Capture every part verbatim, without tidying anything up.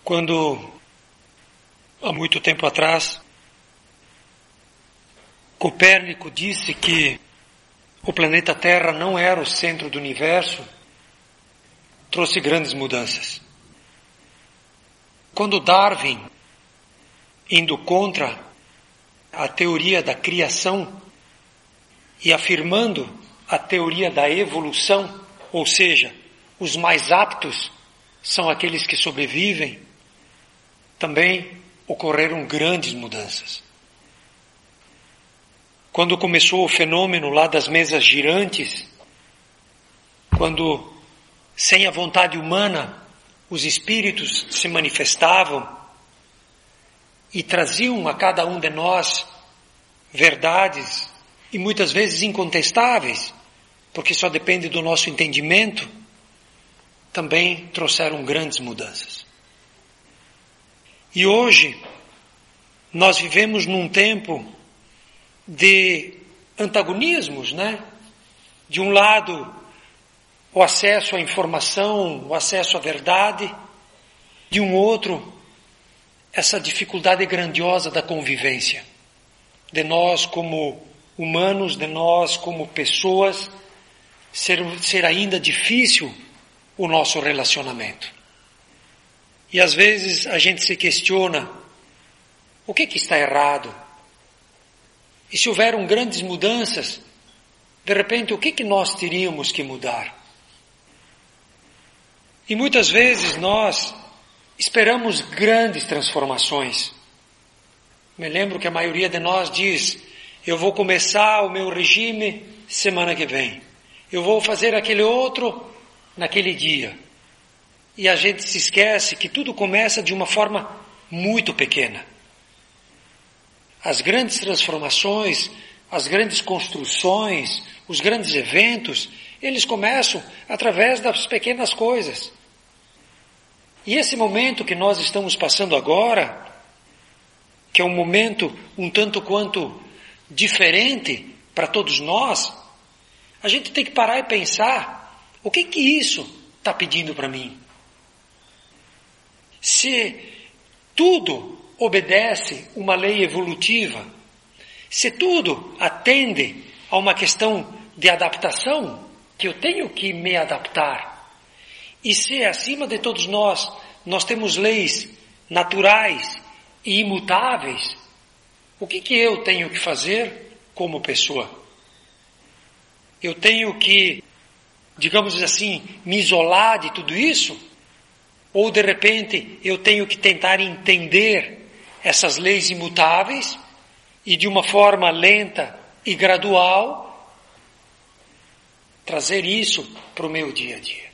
Quando, há muito tempo atrás, Copérnico disse que o planeta Terra não era o centro do universo, trouxe grandes mudanças. Quando Darwin, indo contra a teoria da criação e afirmando a teoria da evolução, ou seja, os mais aptos são aqueles que sobrevivem, também ocorreram grandes mudanças. Quando começou o fenômeno lá das mesas girantes, quando, sem a vontade humana, os espíritos se manifestavam e traziam a cada um de nós verdades, e muitas vezes incontestáveis, porque só depende do nosso entendimento, também trouxeram grandes mudanças. E hoje, nós vivemos num tempo de antagonismos, né? De um lado, o acesso à informação, o acesso à verdade, de um outro, essa dificuldade grandiosa da convivência, de nós como humanos, de nós como pessoas, ser, ser ainda difícil o nosso relacionamento. E às vezes a gente se questiona, o que que está errado? E se houveram grandes mudanças, de repente o que que nós teríamos que mudar? E muitas vezes nós esperamos grandes transformações. Me lembro que a maioria de nós diz, eu vou começar o meu regime semana que vem. Eu vou fazer aquele outro naquele dia. E a gente se esquece que tudo começa de uma forma muito pequena. As grandes transformações, as grandes construções, os grandes eventos, eles começam através das pequenas coisas. E esse momento que nós estamos passando agora, que é um momento um tanto quanto diferente para todos nós, a gente tem que parar e pensar, o que que isso está pedindo para mim? Se tudo obedece uma lei evolutiva, se tudo atende a uma questão de adaptação, que eu tenho que me adaptar, e se acima de todos nós, nós temos leis naturais e imutáveis, o que que eu tenho que fazer como pessoa? Eu tenho que, digamos assim, me isolar de tudo isso? Ou de repente eu tenho que tentar entender essas leis imutáveis e de uma forma lenta e gradual trazer isso para o meu dia a dia.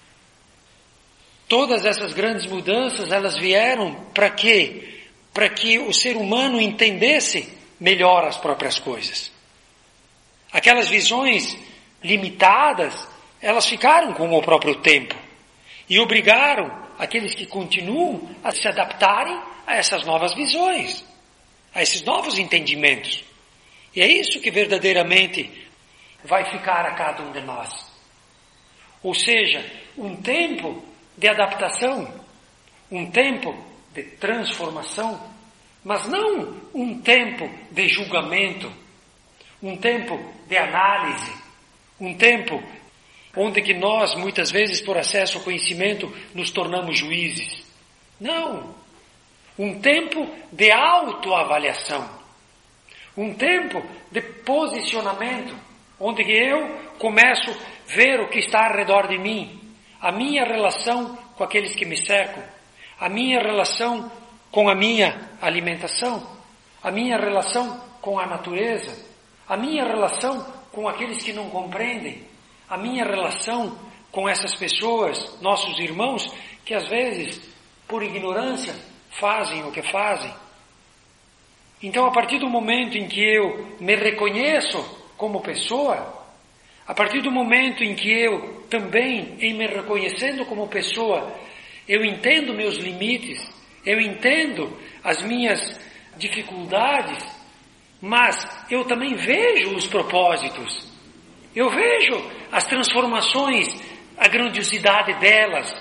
Todas essas grandes mudanças, elas vieram para quê? Para que o ser humano entendesse melhor as próprias coisas. Aquelas visões limitadas, elas ficaram com o próprio tempo e obrigaram aqueles que continuam a se adaptarem a essas novas visões, a esses novos entendimentos. E é isso que verdadeiramente vai ficar a cada um de nós. Ou seja, um tempo de adaptação, um tempo de transformação, mas não um tempo de julgamento, um tempo de análise, um tempo onde que nós, muitas vezes, por acesso ao conhecimento, nos tornamos juízes. Não. Um tempo de autoavaliação. Um tempo de posicionamento, onde que eu começo a ver o que está ao redor de mim, a minha relação com aqueles que me cercam, a minha relação com a minha alimentação, a minha relação com a natureza, a minha relação com aqueles que não compreendem, a minha relação com essas pessoas, nossos irmãos, que às vezes, por ignorância, fazem o que fazem. Então, a partir do momento em que eu me reconheço como pessoa, a partir do momento em que eu também, em me reconhecendo como pessoa, eu entendo meus limites, eu entendo as minhas dificuldades, mas eu também vejo os propósitos. Eu vejo as transformações, a grandiosidade delas,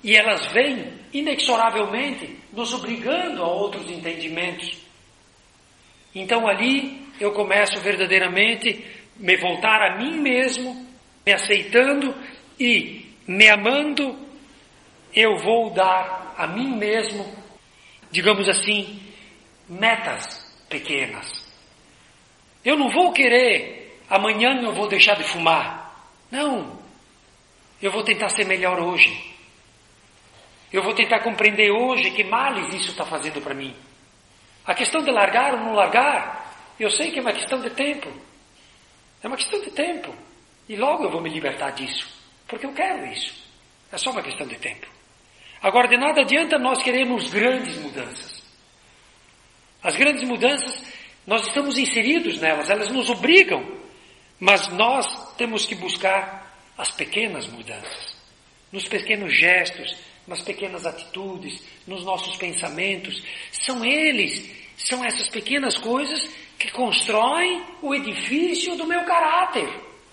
E elas vêm inexoravelmente nos obrigando a outros entendimentos. Então ali eu começo verdadeiramente me voltar a mim mesmo, me aceitando e me amando. Eu vou dar a mim mesmo, digamos assim, metas pequenas. Eu não vou querer, amanhã eu vou deixar de fumar. Não. Eu vou tentar ser melhor hoje. Eu vou tentar compreender hoje que males isso está fazendo para mim. A questão de largar ou não largar, eu sei que é uma questão de tempo. É uma questão de tempo. E logo eu vou me libertar disso. Porque eu quero isso. É só uma questão de tempo. Agora, de nada adianta nós queremos grandes mudanças. As grandes mudanças, nós estamos inseridos nelas, elas nos obrigam. Mas nós temos que buscar as pequenas mudanças. Nos pequenos gestos, nas pequenas atitudes, nos nossos pensamentos. São eles, são essas pequenas coisas que constroem o edifício do meu caráter.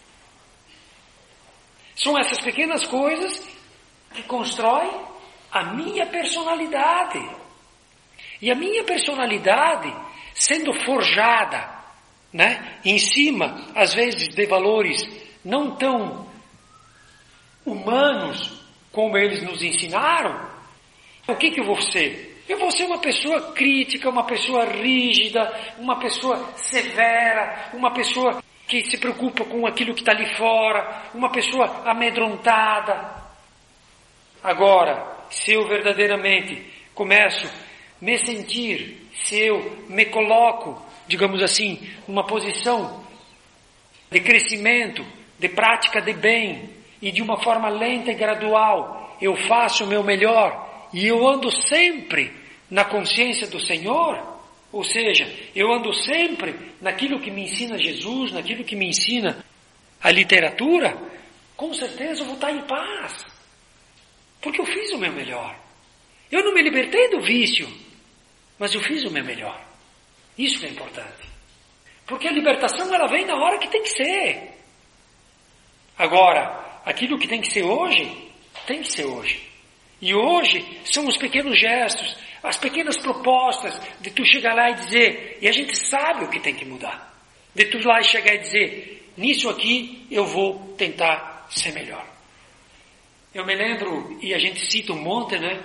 São essas pequenas coisas que constroem a minha personalidade. E a minha personalidade, sendo forjada, né, em cima, às vezes, de valores não tão humanos como eles nos ensinaram, o que que eu vou ser? Eu vou ser uma pessoa crítica, uma pessoa rígida, uma pessoa severa, uma pessoa que se preocupa com aquilo que está ali fora, uma pessoa amedrontada. Agora, se eu verdadeiramente começo a me sentir, se eu me coloco, digamos assim, numa posição de crescimento, de prática de bem, e de uma forma lenta e gradual, eu faço o meu melhor, e eu ando sempre na consciência do Senhor, ou seja, eu ando sempre naquilo que me ensina Jesus, naquilo que me ensina a literatura, com certeza eu vou estar em paz, porque eu fiz o meu melhor. Eu não me libertei do vício, mas eu fiz o meu melhor. Isso que é importante. Porque a libertação, ela vem na hora que tem que ser. Agora, aquilo que tem que ser hoje, tem que ser hoje. E hoje são os pequenos gestos, as pequenas propostas de tu chegar lá e dizer, e a gente sabe o que tem que mudar. De tu lá e chegar e dizer, nisso aqui eu vou tentar ser melhor. Eu me lembro, e a gente cita um monte, né?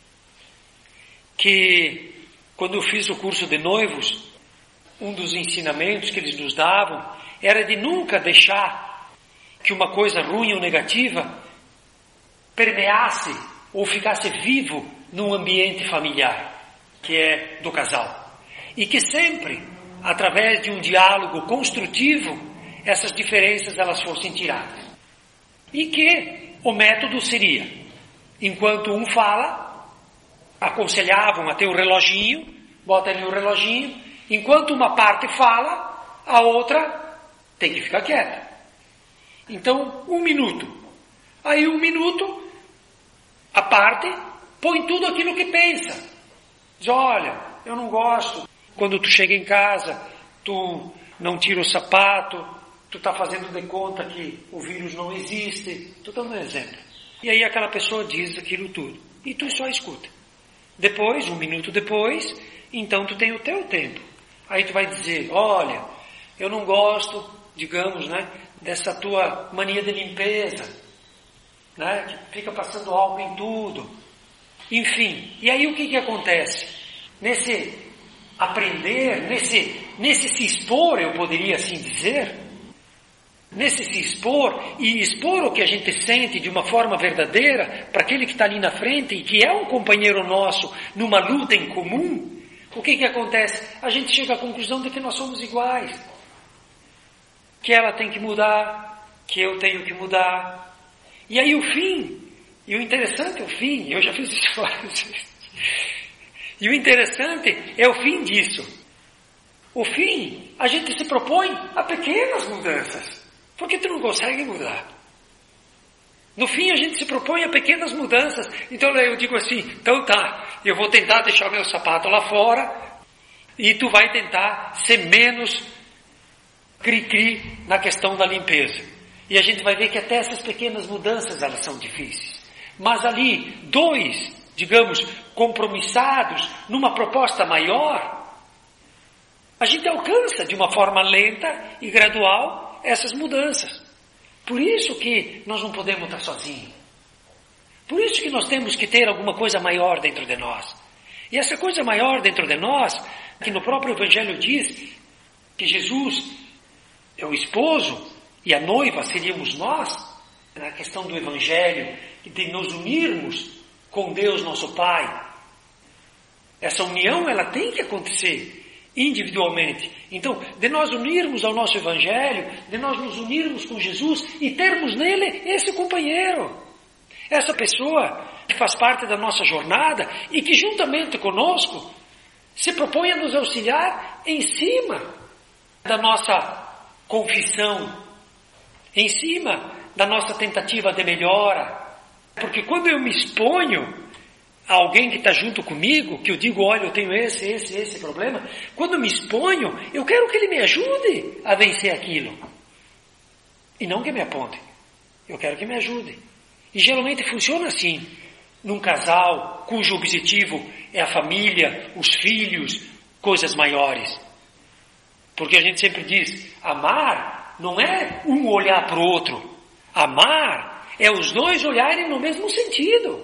Que quando eu fiz o curso de noivos, um dos ensinamentos que eles nos davam era de nunca deixar que uma coisa ruim ou negativa permeasse ou ficasse vivo num ambiente familiar, que é do casal. E que sempre, através de um diálogo construtivo, essas diferenças elas fossem tiradas. E que o método seria, enquanto um fala, aconselhavam a ter um reloginho, bota ali um reloginho, enquanto uma parte fala, a outra tem que ficar quieta. Então, um minuto. Aí um minuto, a parte põe tudo aquilo que pensa. Diz, olha, eu não gosto. Quando tu chega em casa, tu não tira o sapato, tu está fazendo de conta que o vírus não existe. Estou dando um exemplo. E aí aquela pessoa diz aquilo tudo. E tu só escuta. Depois, um minuto depois, então tu tem o teu tempo. Aí tu vai dizer, olha, eu não gosto, digamos, né, dessa tua mania de limpeza, né, que fica passando álcool em tudo. Enfim, e aí o que que acontece? Nesse aprender, nesse, nesse se expor, eu poderia assim dizer, nesse se expor e expor o que a gente sente de uma forma verdadeira para aquele que está ali na frente e que é um companheiro nosso numa luta em comum, o que que acontece? A gente chega à conclusão de que nós somos iguais, que ela tem que mudar, que eu tenho que mudar. E aí o fim, e o interessante é o fim, eu já fiz isso várias vezes, e o interessante é o fim disso. O fim, a gente se propõe a pequenas mudanças, porque tu não consegue mudar. No fim a gente se propõe a pequenas mudanças. Então eu digo assim, então tá, eu vou tentar deixar meu sapato lá fora, e tu vai tentar ser menos cri-cri na questão da limpeza. E a gente vai ver que até essas pequenas mudanças elas são difíceis. mas ali dois, digamos, compromissados numa proposta maior, a gente alcança de uma forma lenta e gradual essas mudanças. Por isso que nós não podemos estar sozinhos. Por isso que nós temos que ter alguma coisa maior dentro de nós. E essa coisa maior dentro de nós, que no próprio Evangelho diz que Jesus é o esposo e a noiva seríamos nós, na questão do Evangelho, de nos unirmos com Deus nosso Pai. Essa união, ela tem que acontecer individualmente. Então, de nós unirmos ao nosso Evangelho, de nós nos unirmos com Jesus e termos nele esse companheiro, essa pessoa que faz parte da nossa jornada e que juntamente conosco se propõe a nos auxiliar em cima da nossa confissão, em cima da nossa tentativa de melhora. Porque quando eu me exponho a alguém que está junto comigo, que eu digo, olha, eu tenho esse, esse, esse problema, quando eu me exponho, eu quero que ele me ajude a vencer aquilo. E não que me aponte. Eu quero que me ajude. E geralmente funciona assim, num casal cujo objetivo é a família, os filhos, coisas maiores. Porque a gente sempre diz, amar não é um olhar para o outro. Amar é os dois olharem no mesmo sentido.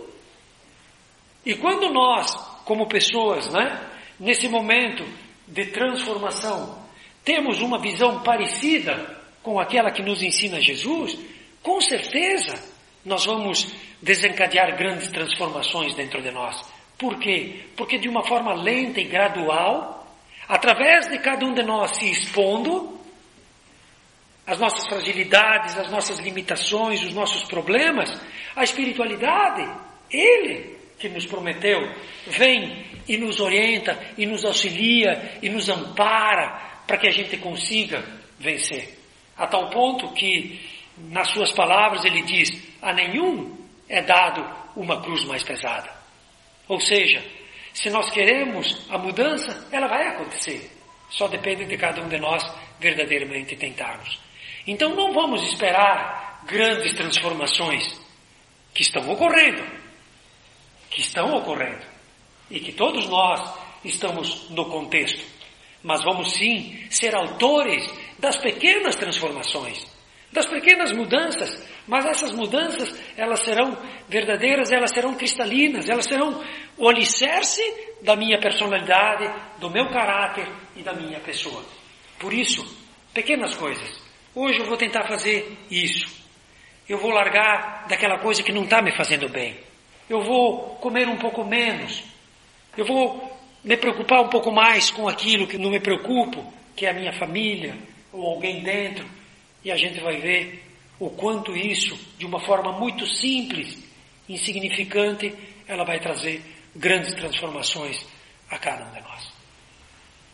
E quando nós, como pessoas, né, nesse momento de transformação, temos uma visão parecida com aquela que nos ensina Jesus, com certeza nós vamos desencadear grandes transformações dentro de nós. Por quê? Porque de uma forma lenta e gradual, através de cada um de nós se expondo, as nossas fragilidades, as nossas limitações, os nossos problemas, a espiritualidade, Ele que nos prometeu, vem e nos orienta, e nos auxilia, e nos ampara, para que a gente consiga vencer. A tal ponto que, nas suas palavras, ele diz, a nenhum é dado uma cruz mais pesada. Ou seja, se nós queremos a mudança, ela vai acontecer. Só depende de cada um de nós verdadeiramente tentarmos. Então não vamos esperar grandes transformações que estão ocorrendo. que estão ocorrendo e que todos nós estamos no contexto. Mas vamos sim ser autores das pequenas transformações, das pequenas mudanças, mas essas mudanças, elas serão verdadeiras, elas serão cristalinas, elas serão o alicerce da minha personalidade, do meu caráter e da minha pessoa. Por isso, pequenas coisas. Hoje eu vou tentar fazer isso. Eu vou largar daquela coisa que não está me fazendo bem. Eu vou comer um pouco menos. Eu vou me preocupar um pouco mais com aquilo que não me preocupo, que é a minha família ou alguém dentro. E a gente vai ver o quanto isso, de uma forma muito simples, insignificante, ela vai trazer grandes transformações a cada um de nós.